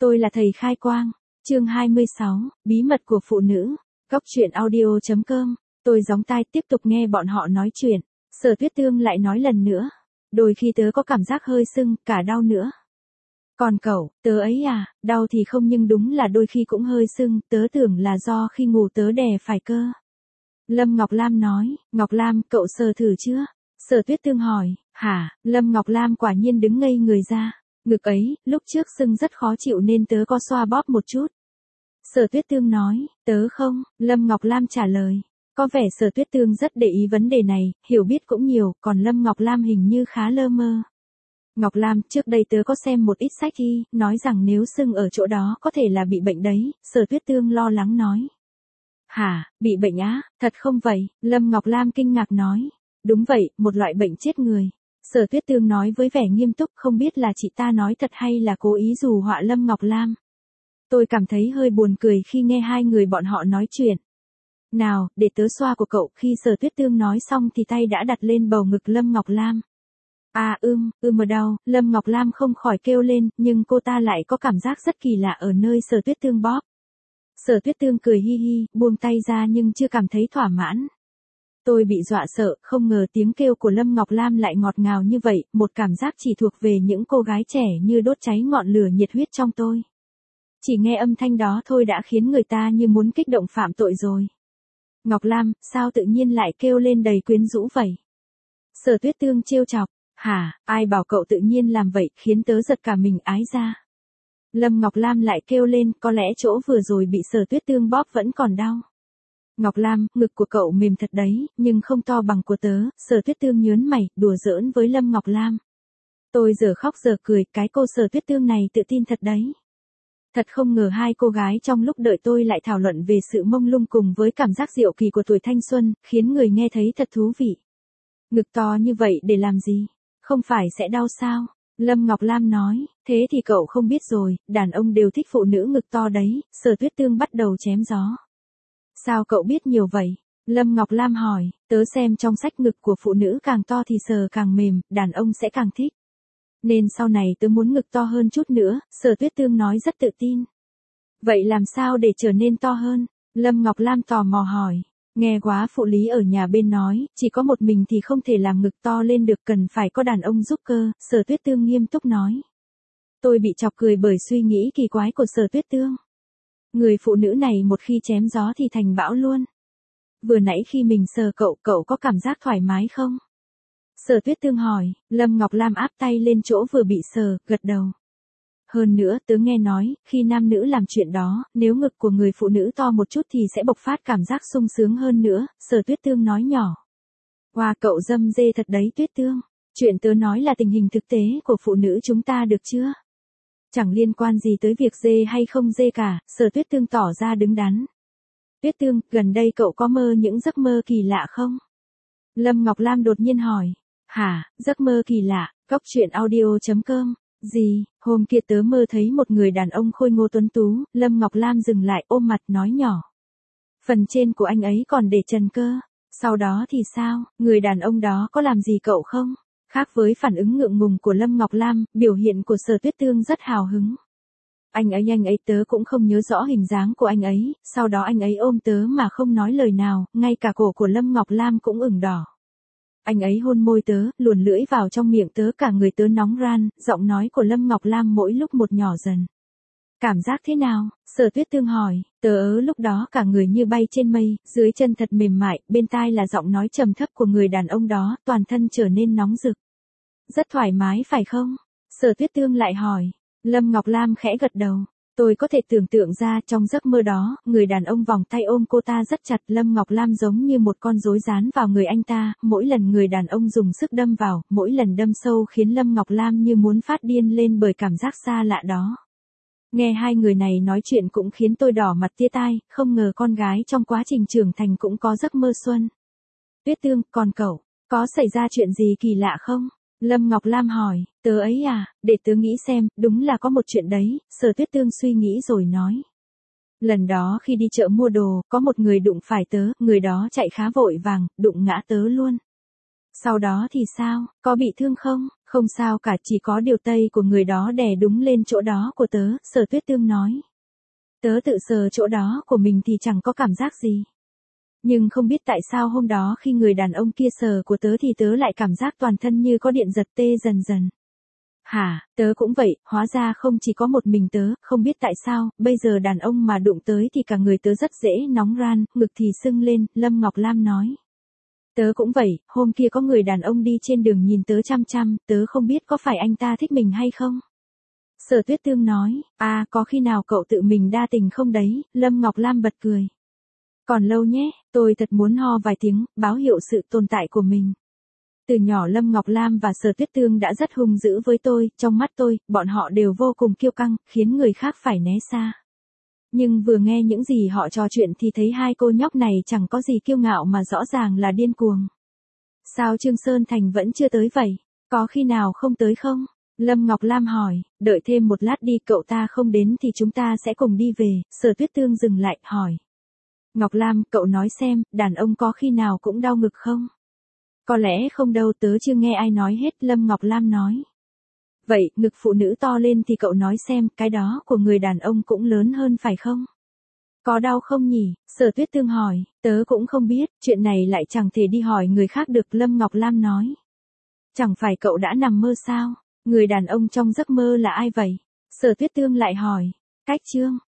Tôi là thầy khai quang. Chương 26, bí mật của phụ nữ. Góc truyện audio.com. Tôi gióng tai tiếp tục nghe bọn họ nói chuyện. Sở Tuyết Tương lại nói lần nữa. Đôi khi tớ có cảm giác hơi sưng, cả đau nữa. Còn cậu, tớ ấy à, đau thì không nhưng đúng là đôi khi cũng hơi sưng, tớ tưởng là do khi ngủ tớ đè phải cơ. Lâm Ngọc Lam nói, Ngọc Lam, cậu sờ thử chưa? Sở Tuyết Tương hỏi, hả? Lâm Ngọc Lam quả nhiên đứng ngây người ra. Ngực ấy, lúc trước sưng rất khó chịu nên tớ có xoa bóp một chút. Sở Tuyết Tương nói, tớ không, Lâm Ngọc Lam trả lời. Có vẻ Sở Tuyết Tương rất để ý vấn đề này, hiểu biết cũng nhiều, còn Lâm Ngọc Lam hình như khá lơ mơ. Ngọc Lam, trước đây tớ có xem một ít sách y, nói rằng nếu sưng ở chỗ đó có thể là bị bệnh đấy, Sở Tuyết Tương lo lắng nói. Hả, bị bệnh á, thật không vậy? Lâm Ngọc Lam kinh ngạc nói. Đúng vậy, một loại bệnh chết người. Sở Tuyết Tương nói với vẻ nghiêm túc, không biết là chị ta nói thật hay là cố ý dù họa Lâm Ngọc Lam. Tôi cảm thấy hơi buồn cười khi nghe hai người bọn họ nói chuyện. Nào, để tớ xoa của cậu. Khi Sở Tuyết Tương nói xong thì tay đã đặt lên bầu ngực Lâm Ngọc Lam. À mà đau, Lâm Ngọc Lam không khỏi kêu lên, nhưng cô ta lại có cảm giác rất kỳ lạ ở nơi Sở Tuyết Tương bóp. Sở Tuyết Tương cười hi hi, buông tay ra nhưng chưa cảm thấy thỏa mãn. Tôi bị dọa sợ, không ngờ tiếng kêu của Lâm Ngọc Lam lại ngọt ngào như vậy, một cảm giác chỉ thuộc về những cô gái trẻ như đốt cháy ngọn lửa nhiệt huyết trong tôi. Chỉ nghe âm thanh đó thôi đã khiến người ta như muốn kích động phạm tội rồi. Ngọc Lam, sao tự nhiên lại kêu lên đầy quyến rũ vậy? Sở Tuyết Tương trêu chọc, hả, ai bảo cậu tự nhiên làm vậy, khiến tớ giật cả mình ái ra. Lâm Ngọc Lam lại kêu lên, có lẽ chỗ vừa rồi bị Sở Tuyết Tương bóp vẫn còn đau. Ngọc Lam, ngực của cậu mềm thật đấy, nhưng không to bằng của tớ. Sở Tuyết Tương nhớn mày, đùa giỡn với Lâm Ngọc Lam. Tôi giờ khóc giờ cười, cái cô Sở Tuyết Tương này tự tin thật đấy. Thật không ngờ hai cô gái trong lúc đợi tôi lại thảo luận về sự mông lung cùng với cảm giác diệu kỳ của tuổi thanh xuân, khiến người nghe thấy thật thú vị. Ngực to như vậy để làm gì? Không phải sẽ đau sao? Lâm Ngọc Lam nói, thế thì cậu không biết rồi, đàn ông đều thích phụ nữ ngực to đấy. Sở Tuyết Tương bắt đầu chém gió. Sao cậu biết nhiều vậy? Lâm Ngọc Lam hỏi, tớ xem trong sách ngực của phụ nữ càng to thì sờ càng mềm, đàn ông sẽ càng thích. Nên sau này tớ muốn ngực to hơn chút nữa, Sở Tuyết Tương nói rất tự tin. Vậy làm sao để trở nên to hơn? Lâm Ngọc Lam tò mò hỏi. Nghe quá phụ lý ở nhà bên nói, chỉ có một mình thì không thể làm ngực to lên được, cần phải có đàn ông giúp cơ, Sở Tuyết Tương nghiêm túc nói. Tôi bị chọc cười bởi suy nghĩ kỳ quái của Sở Tuyết Tương. Người phụ nữ này một khi chém gió thì thành bão luôn. Vừa nãy khi mình sờ cậu, cậu có cảm giác thoải mái không? Sở Tuyết Tương hỏi, Lâm Ngọc Lam áp tay lên chỗ vừa bị sờ, gật đầu. Hơn nữa, tớ nghe nói, khi nam nữ làm chuyện đó, nếu ngực của người phụ nữ to một chút thì sẽ bộc phát cảm giác sung sướng hơn nữa, Sở Tuyết Tương nói nhỏ. Wow, cậu dâm dê thật đấy Tuyết Tương. Chuyện tớ nói là tình hình thực tế của phụ nữ chúng ta được chưa? Chẳng liên quan gì tới việc dê hay không dê cả, Sở Tuyết Tương tỏ ra đứng đắn. Tuyết Tương, gần đây cậu có mơ những giấc mơ kỳ lạ không? Lâm Ngọc Lam đột nhiên hỏi. Hả, giấc mơ kỳ lạ, góc truyện audio.com. Gì, hôm kia tớ mơ thấy một người đàn ông khôi ngô tuấn tú, Lâm Ngọc Lam dừng lại ôm mặt nói nhỏ. Phần trên của anh ấy còn để trần cơ. Sau đó thì sao, người đàn ông đó có làm gì cậu không? Khác với phản ứng ngượng ngùng của Lâm Ngọc Lam, biểu hiện của Sở Tuyết Tương rất hào hứng. Anh ấy tớ cũng không nhớ rõ hình dáng của anh ấy, sau đó anh ấy ôm tớ mà không nói lời nào, ngay cả cổ của Lâm Ngọc Lam cũng ửng đỏ. Anh ấy hôn môi tớ, luồn lưỡi vào trong miệng tớ, cả người tớ nóng ran, giọng nói của Lâm Ngọc Lam mỗi lúc một nhỏ dần. Cảm giác thế nào? Sở Tuyết Tương hỏi, tớ lúc đó cả người như bay trên mây, dưới chân thật mềm mại, bên tai là giọng nói trầm thấp của người đàn ông đó, toàn thân trở nên nóng rực. Rất thoải mái phải không? Sở Tuyết Tương lại hỏi. Lâm Ngọc Lam khẽ gật đầu. Tôi có thể tưởng tượng ra trong giấc mơ đó, người đàn ông vòng tay ôm cô ta rất chặt, Lâm Ngọc Lam giống như một con rối dán vào người anh ta, mỗi lần người đàn ông dùng sức đâm vào, mỗi lần đâm sâu khiến Lâm Ngọc Lam như muốn phát điên lên bởi cảm giác xa lạ đó. Nghe hai người này nói chuyện cũng khiến tôi đỏ mặt tía tai, không ngờ con gái trong quá trình trưởng thành cũng có giấc mơ xuân. Tuyết Tương, còn cậu, có xảy ra chuyện gì kỳ lạ không? Lâm Ngọc Lam hỏi, tớ ấy à, để tớ nghĩ xem, đúng là có một chuyện đấy, Sở Tuyết Tương suy nghĩ rồi nói. Lần đó khi đi chợ mua đồ, có một người đụng phải tớ, người đó chạy khá vội vàng, đụng ngã tớ luôn. Sau đó thì sao, có bị thương không? Không sao cả, chỉ có điều tây của người đó đè đúng lên chỗ đó của tớ, Sở Tuyết Tương nói. Tớ tự sờ chỗ đó của mình thì chẳng có cảm giác gì. Nhưng không biết tại sao hôm đó khi người đàn ông kia sờ của tớ thì tớ lại cảm giác toàn thân như có điện giật tê dần dần. Hả, tớ cũng vậy, hóa ra không chỉ có một mình tớ, không biết tại sao, bây giờ đàn ông mà đụng tới thì cả người tớ rất dễ nóng ran, ngực thì sưng lên, Lâm Ngọc Lam nói. Tớ cũng vậy, hôm kia có người đàn ông đi trên đường nhìn tớ chăm chăm, tớ không biết có phải anh ta thích mình hay không. Sở Tuyết Tương nói, à có khi nào cậu tự mình đa tình không đấy, Lâm Ngọc Lam bật cười. Còn lâu nhé, tôi thật muốn ho vài tiếng, báo hiệu sự tồn tại của mình. Từ nhỏ Lâm Ngọc Lam và Sở Tuyết Tương đã rất hung dữ với tôi, trong mắt tôi, bọn họ đều vô cùng kiêu căng, khiến người khác phải né xa. Nhưng vừa nghe những gì họ trò chuyện thì thấy hai cô nhóc này chẳng có gì kiêu ngạo mà rõ ràng là điên cuồng. Sao Trương Sơn Thành vẫn chưa tới vậy? Có khi nào không tới không? Lâm Ngọc Lam hỏi, đợi thêm một lát đi, cậu ta không đến thì chúng ta sẽ cùng đi về, Sở Tuyết Tương dừng lại, hỏi. Ngọc Lam, cậu nói xem, đàn ông có khi nào cũng đau ngực không? Có lẽ không đâu, tớ chưa nghe ai nói hết, Lâm Ngọc Lam nói. Vậy, ngực phụ nữ to lên thì cậu nói xem, cái đó của người đàn ông cũng lớn hơn phải không? Có đau không nhỉ? Sở Tuyết Tương hỏi, tớ cũng không biết, chuyện này lại chẳng thể đi hỏi người khác được, Lâm Ngọc Lam nói. Chẳng phải cậu đã nằm mơ sao? Người đàn ông trong giấc mơ là ai vậy? Sở Tuyết Tương lại hỏi. Cách Trương.